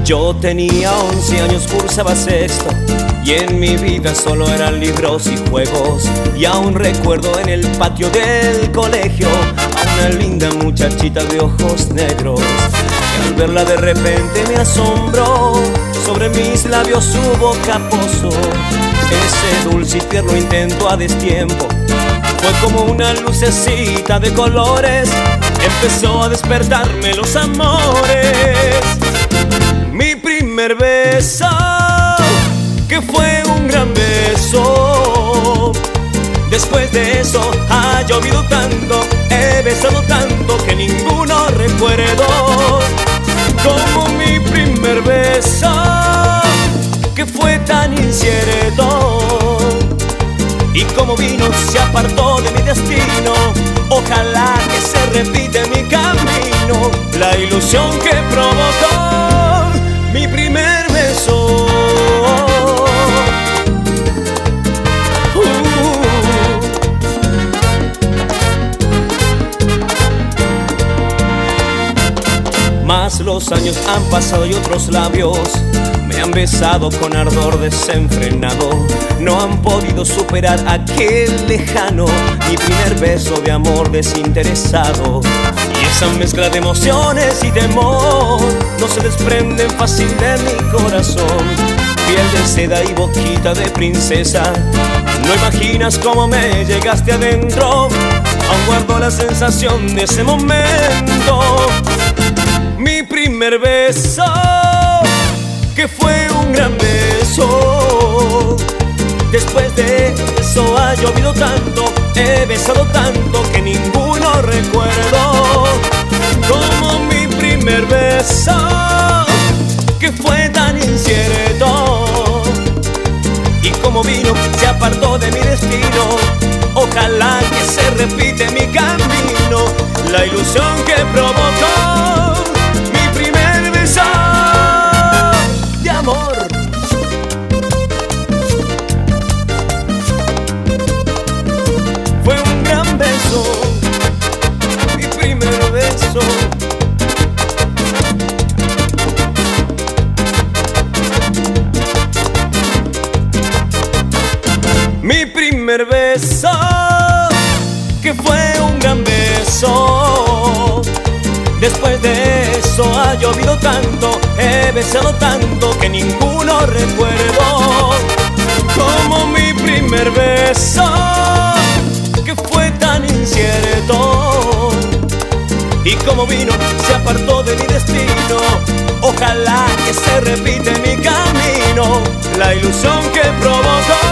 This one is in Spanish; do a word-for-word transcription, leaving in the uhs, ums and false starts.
Yo tenía once años, cursaba sexto, y en mi vida solo eran libros y juegos. Y aún recuerdo en el patio del colegio a una linda muchachita de ojos negros, que al verla de repente me asombró. Sobre mis labios su boca posó ese dulce y tierno intento a destiempo. Fue como una lucecita de colores, empezó a despertarme los amores. Mi primer beso, que fue un gran beso. Después de eso ha llovido tanto, he besado tanto que ninguno recuerdo como mi primer beso, que fue tan incierto. Y como vino se apartó de mi destino, ojalá que se repite mi camino. La ilusión que provocó mi primer beso. Mas los años han pasado y otros labios me han besado con ardor desenfrenado. No han podido superar aquel lejano, mi primer beso de amor desinteresado. Y esa mezcla de emociones y temor no se desprenden fácil de mi corazón. Piel de seda y boquita de princesa, no imaginas cómo me llegaste adentro. Aún guardo la sensación de ese momento. Mi primer beso, que fue un gran beso. Después de eso ha llovido tanto, he besado tanto que ninguno recuerdo como mi primer beso, que fue tan incierto. Y como vino se apartó de mi destino, ojalá que se repite mi camino. La ilusión que provocó mi primer beso de amor. Fue un gran beso, mi primer beso. Mi primer beso, que fue un gran beso. Después de eso ha llovido tanto, he besado tanto que ninguno recuerdo como mi primer beso, que fue tan incierto. Y como vino se apartó de mi destino, ojalá que se repite mi camino. La ilusión que provocó